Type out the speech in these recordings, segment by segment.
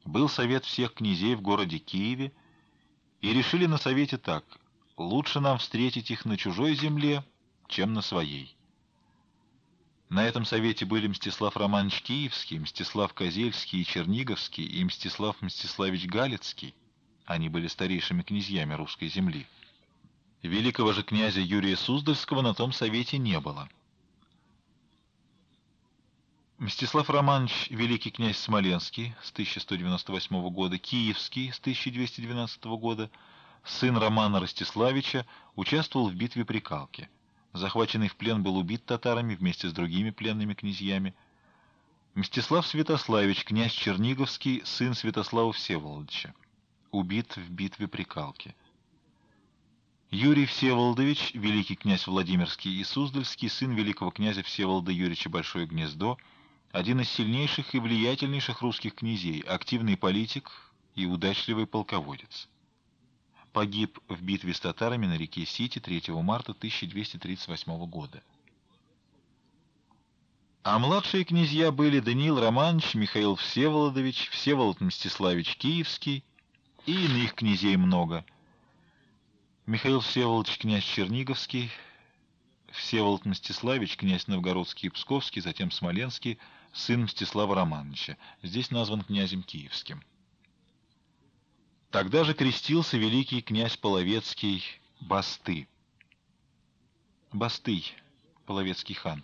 Был совет всех князей в городе Киеве, и решили на совете так: лучше нам встретить их на чужой земле, чем на своей. На этом совете были Мстислав Романович Киевский, Мстислав Козельский и Черниговский и Мстислав Мстиславич Галицкий. Они были старейшими князьями русской земли. Великого же князя Юрия Суздальского на том совете не было. Мстислав Романович, великий князь Смоленский с 1198 года, Киевский с 1212 года, сын Романа Ростиславича, участвовал в битве при Калке. Захваченный в плен, был убит татарами вместе с другими пленными князьями. Мстислав Святославич, князь Черниговский, сын Святослава Всеволодовича, убит в битве при Калке. Юрий Всеволодович, великий князь Владимирский и Суздальский, сын великого князя Всеволода Юрьевича Большое Гнездо, один из сильнейших и влиятельнейших русских князей, активный политик и удачливый полководец. Погиб в битве с татарами на реке Сити 3 марта 1238 года. А младшие князья были Даниил Романович, Михаил Всеволодович, Всеволод Мстиславич Киевский, и иных князей много. Михаил Всеволодович князь Черниговский, Всеволод Мстиславич князь Новгородский и Псковский, затем Смоленский, сын Мстислава Романовича, здесь назван князем Киевским. Тогда же крестился великий князь Половецкий Басты. Бастый, половецкий хан.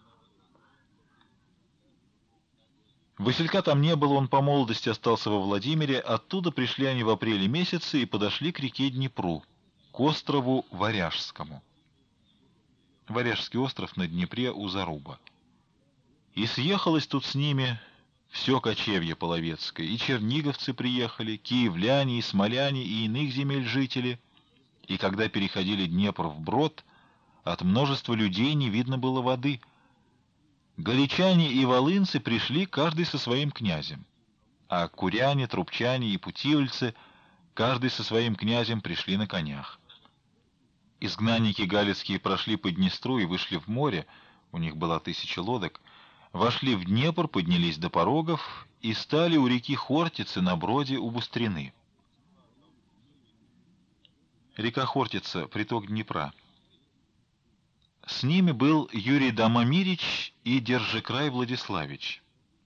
Василька там не было, он по молодости остался во Владимире, оттуда пришли они в апреле месяце и подошли к реке Днепру, к острову Варяжскому. Варяжский остров на Днепре у Заруба. И съехалось тут с ними все кочевье половецкое, и черниговцы приехали, киевляне, и смоляне, и иных земель жители. И когда переходили Днепр вброд, от множества людей не видно было воды. Галичане и волынцы пришли каждый со своим князем, а куряне, трубчане и путивльцы каждый со своим князем пришли на конях. Изгнанники галицкие прошли по Днестру и вышли в море, у них было 1000 лодок, вошли в Днепр, поднялись до порогов и стали у реки Хортицы на броде у Бустрины. Река Хортица — приток Днепра. С ними был Юрий Домомирич и Держекрай Владиславич.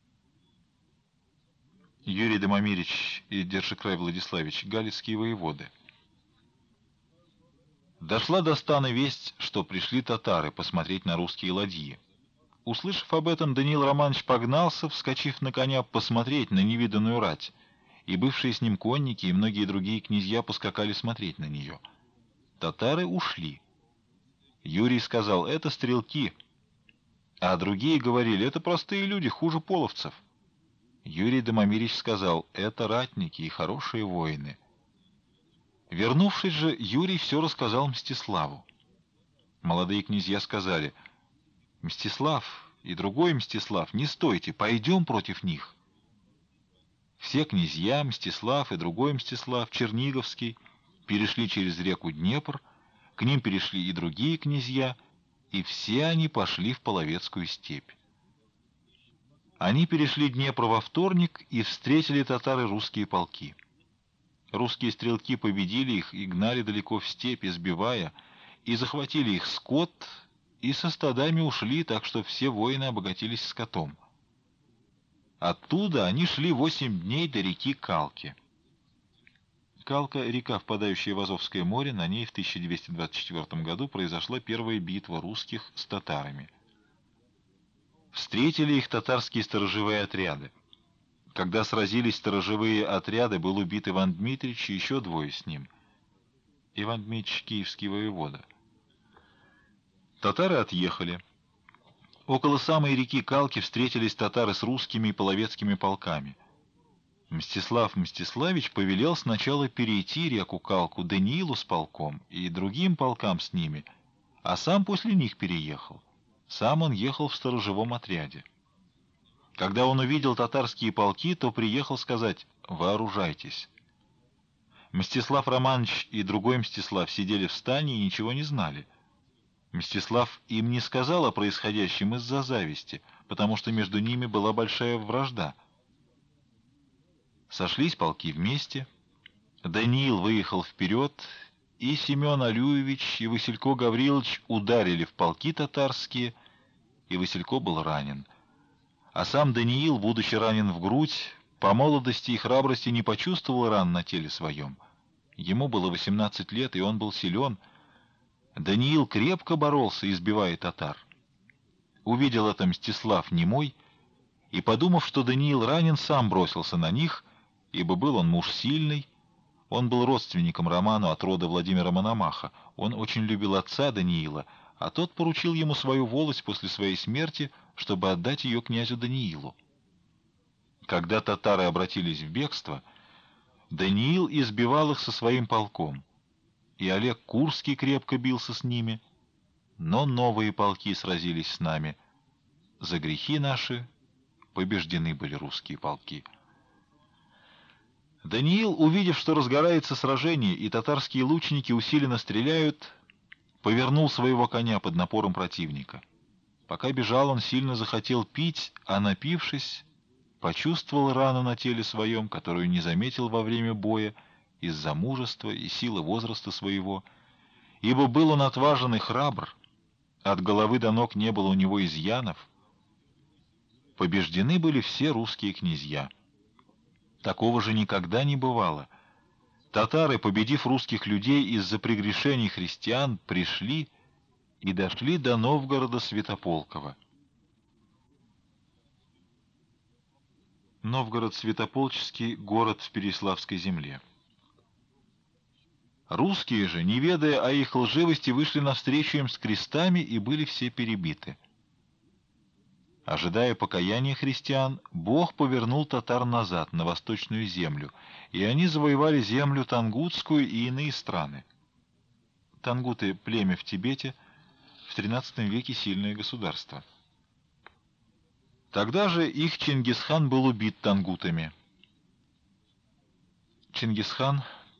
Юрий Домомирич и Держекрай Владиславич — галицкие воеводы. Дошла до стана весть, что пришли татары посмотреть на русские ладьи. Услышав об этом, Даниил Романович погнался, вскочив на коня, посмотреть на невиданную рать, и бывшие с ним конники и многие другие князья поскакали смотреть на нее. Татары ушли. Юрий сказал: «Это стрелки», а другие говорили: «Это простые люди, хуже половцев». Юрий Домомирич сказал: «Это ратники и хорошие воины». Вернувшись же, Юрий все рассказал Мстиславу. Молодые князья сказали: «Мстислав и другой Мстислав, не стойте, пойдем против них». Все князья, Мстислав и другой Мстислав, Черниговский, перешли через реку Днепр, к ним перешли и другие князья, и все они пошли в Половецкую степь. Они перешли Днепр во вторник, и встретили татары русские полки. Русские стрелки победили их и гнали далеко в степь, избивая, и захватили их скот, и со стадами ушли, так что все воины обогатились скотом. Оттуда они шли 8 дней до реки Калки. Калка — река, впадающая в Азовское море, на ней в 1224 году произошла первая битва русских с татарами. Встретили их татарские сторожевые отряды. Когда сразились сторожевые отряды, был убит Иван Дмитрич и еще 2 с ним. Иван Дмитрич — киевский воевода. Татары отъехали. Около самой реки Калки встретились татары с русскими и половецкими полками. Мстислав Мстиславич повелел сначала перейти реку Калку Даниилу с полком и другим полкам с ними, а сам после них переехал. Сам он ехал в сторожевом отряде. Когда он увидел татарские полки, то приехал сказать: «Вооружайтесь». Мстислав Романович и другой Мстислав сидели в стане и ничего не знали. Мстислав им не сказал о происходящем из-за зависти, потому что между ними была большая вражда. Сошлись полки вместе. Даниил выехал вперед, и Семен Алюевич и Василько Гаврилович ударили в полки татарские, и Василько был ранен. А сам Даниил, будучи ранен в грудь, по молодости и храбрости не почувствовал ран на теле своем. Ему было 18 лет, и он был силен. Даниил крепко боролся, избивая татар. Увидел это Мстислав Немой, и, подумав, что Даниил ранен, сам бросился на них, ибо был он муж сильный. Он был родственником Роману от рода Владимира Мономаха. Он очень любил отца Даниила, а тот поручил ему свою волость после своей смерти, чтобы отдать ее князю Даниилу. Когда татары обратились в бегство, Даниил избивал их со своим полком, и Олег Курский крепко бился с ними, но новые полки сразились с нами. За грехи наши побеждены были русские полки. Даниил, увидев, что разгорается сражение и татарские лучники усиленно стреляют, повернул своего коня под напором противника. Пока бежал, он сильно захотел пить, а напившись, почувствовал рану на теле своем, которую не заметил во время боя из-за мужества и силы возраста своего, ибо был он отважен и храбр, от головы до ног не было у него изъянов. Побеждены были все русские князья. Такого же никогда не бывало. Татары, победив русских людей из-за прегрешений христиан, пришли и дошли до Новгорода Святополкова. Новгород Святополческий — город в Переяславской земле. Русские же, не ведая о их лживости, вышли навстречу им с крестами и были все перебиты. Ожидая покаяния христиан, Бог повернул татар назад, на восточную землю, и они завоевали землю Тангутскую и иные страны. Тангуты — племя в Тибете, в XIII веке сильное государство. Тогда же их Чингисхан был убит тангутами. Чингисхан,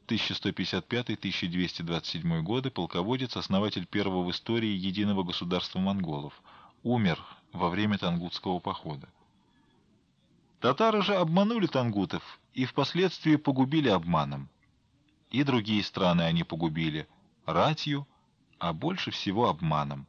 1155-1227 годы, полководец, основатель первого в истории единого государства монголов, умер во время тангутского похода. Татары же обманули тангутов и впоследствии погубили обманом. И другие страны они погубили ратью, а больше всего обманом.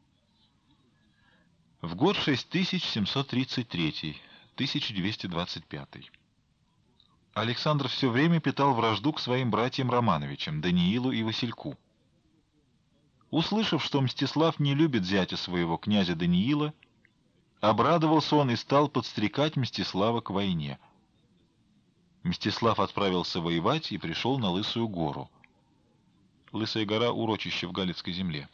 В год 6733, 1225. Александр все время питал вражду к своим братьям Романовичам, Даниилу и Васильку. Услышав, что Мстислав не любит зятя своего, князя Даниила, обрадовался он и стал подстрекать Мстислава к войне. Мстислав отправился воевать и пришел на Лысую гору. Лысая гора — урочище в Галицкой земле.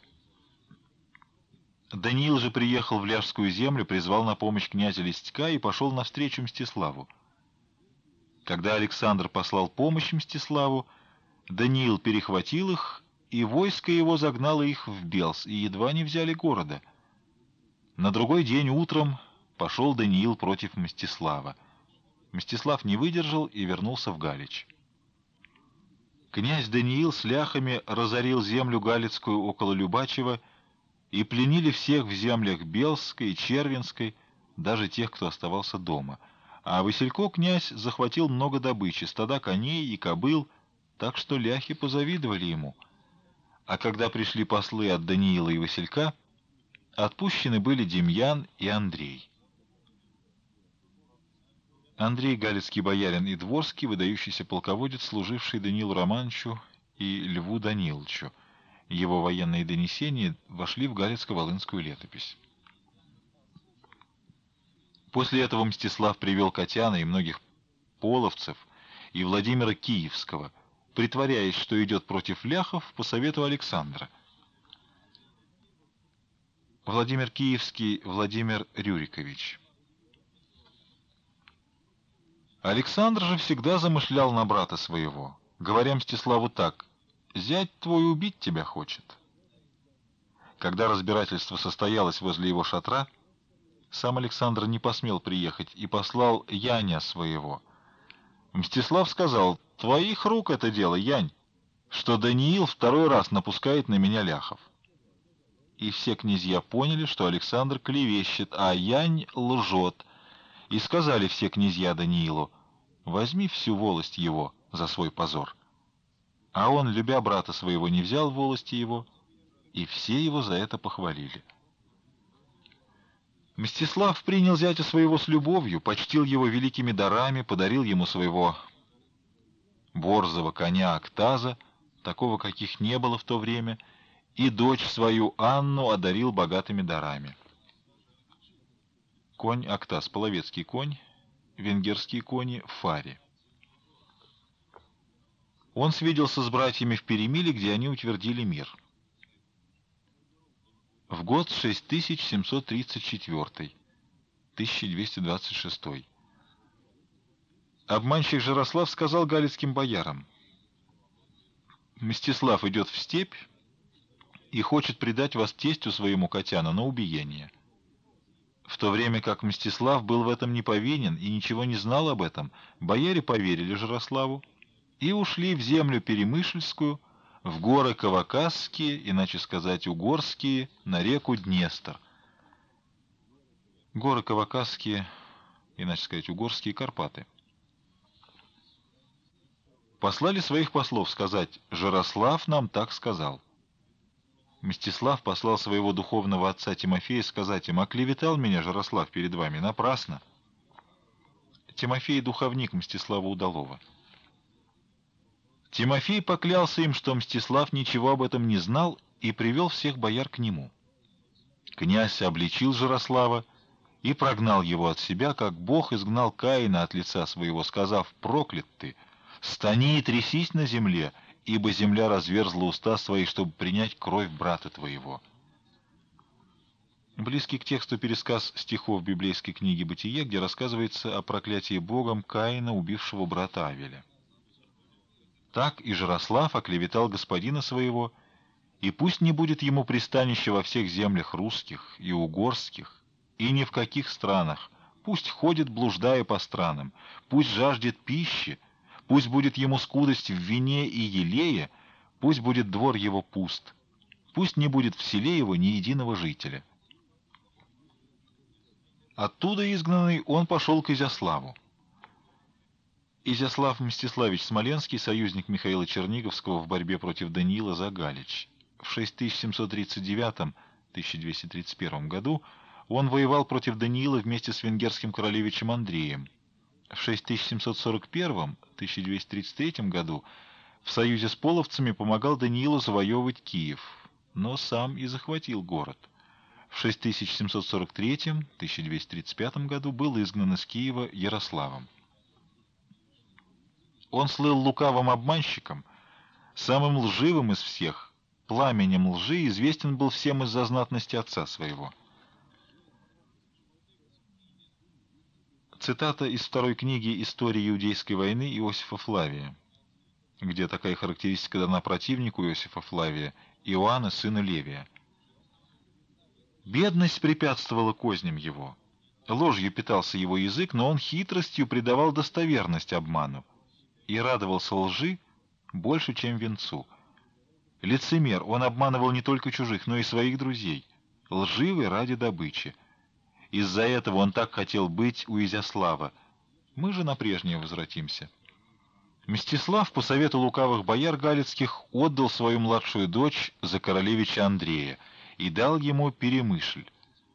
Даниил же приехал в Ляжскую землю, призвал на помощь князя Листька и пошел навстречу Мстиславу. Когда Александр послал помощь Мстиславу, Даниил перехватил их, и войско его загнало их в Белс, и едва не взяли города. На другой день утром пошел Даниил против Мстислава. Мстислав не выдержал и вернулся в Галич. Князь Даниил с ляхами разорил землю Галицкую около Любачева, и пленили всех в землях Белской и Червенской, даже тех, кто оставался дома. А Василько князь захватил много добычи, стада коней и кобыл, так что ляхи позавидовали ему. А когда пришли послы от Даниила и Василька, отпущены были Демьян и Андрей. Андрей — галицкий боярин и дворский, выдающийся полководец, служивший Даниилу Романовичу и Льву Даниловичу. Его военные донесения вошли в Галицко-Волынскую летопись. После этого Мстислав привел Катяна и многих половцев и Владимира Киевского, притворяясь, что идет против ляхов, по совету Александра. Владимир Киевский, Владимир Рюрикович. Александр же всегда замышлял на брата своего, говоря Мстиславу так: «Зять твой убить тебя хочет». Когда разбирательство состоялось возле его шатра, сам Александр не посмел приехать и послал Яня своего. Мстислав сказал: «Твоих рук это дело, Янь, что Даниил второй раз напускает на меня ляхов». И все князья поняли, что Александр клевещет, а Янь лжет, и сказали все князья Даниилу: возьми всю волость его за свой позор. А он, любя брата своего, не взял волости его, и все его за это похвалили. Мстислав принял зятя своего с любовью, почтил его великими дарами, подарил ему своего борзого коня Актаза, такого, каких не было в то время, и дочь свою Анну одарил богатыми дарами. Конь Актаз — половецкий конь, венгерские кони — фари. Он свиделся с братьями в Перемиле, где они утвердили мир. В год 6734, 1226. Обманщик Жарослав сказал галицким боярам: «Мстислав идет в степь и хочет предать вас тестю своему Катяну на убиение». В то время как Мстислав был в этом не повинен и ничего не знал об этом, бояре поверили Жарославу и ушли в землю Перемышльскую, в горы Кавказские, иначе сказать угорские, на реку Днестр. Горы Кавказские, иначе сказать угорские Карпаты. Послали своих послов сказать: «Жарослав нам так сказал». Мстислав послал своего духовного отца Тимофея сказать им: «Оклеветал меня Жарослав перед вами напрасно». Тимофей — духовник Мстислава Удалова. Тимофей поклялся им, что Мстислав ничего об этом не знал, и привел всех бояр к нему. Князь обличил Жарослава и прогнал его от себя, как Бог изгнал Каина от лица своего, сказав: «Проклят ты! Стани и трясись на земле, ибо земля разверзла уста свои, чтобы принять кровь брата твоего». Близкий к тексту пересказ стихов библейской книги «Бытие», где рассказывается о проклятии Богом Каина, убившего брата Авеля. Так и Жарослав оклеветал господина своего, и пусть не будет ему пристанища во всех землях русских и угорских, и ни в каких странах, пусть ходит, блуждая по странам, пусть жаждет пищи, пусть будет ему скудость в вине и елее, пусть будет двор его пуст, пусть не будет в селе его ни единого жителя. Оттуда изгнанный он пошел к Изяславу. Изяслав Мстиславич Смоленский, союзник Михаила Черниговского в борьбе против Даниила за Галич. В 6739-1231 году он воевал против Даниила вместе с венгерским королевичем Андреем. В 6741-1233 году в союзе с половцами помогал Даниилу завоевывать Киев, но сам и захватил город. В 6743-1235 году был изгнан из Киева Ярославом. Он слыл лукавым обманщиком, самым лживым из всех, пламенем лжи известен был всем из-за знатности отца своего. Цитата из второй книги «Истории Иудейской войны» Иосифа Флавия, где такая характеристика дана противнику Иосифа Флавия, Иоанна, сына Левия. «Бедность препятствовала козням его. Ложью питался его язык, но он хитростью придавал достоверность обману и радовался лжи больше, чем венцу. Лицемер, он обманывал не только чужих, но и своих друзей, лживый ради добычи. Из-за этого он так хотел быть у Изяслава. Мы же на прежнее возвратимся. Мстислав, по совету лукавых бояр галицких, отдал свою младшую дочь за королевича Андрея и дал ему Перемышль.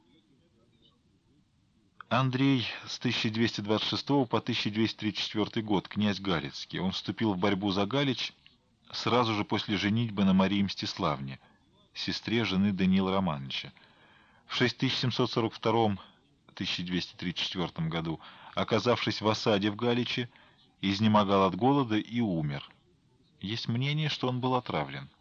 Андрей с 1226 по 1234 год, князь Галицкий. Он вступил в борьбу за Галич сразу же после женитьбы на Марии Мстиславне, сестре жены Даниила Романовича. В 6742-1234 году, оказавшись в осаде в Галиче, изнемогал от голода и умер. Есть мнение, что он был отравлен.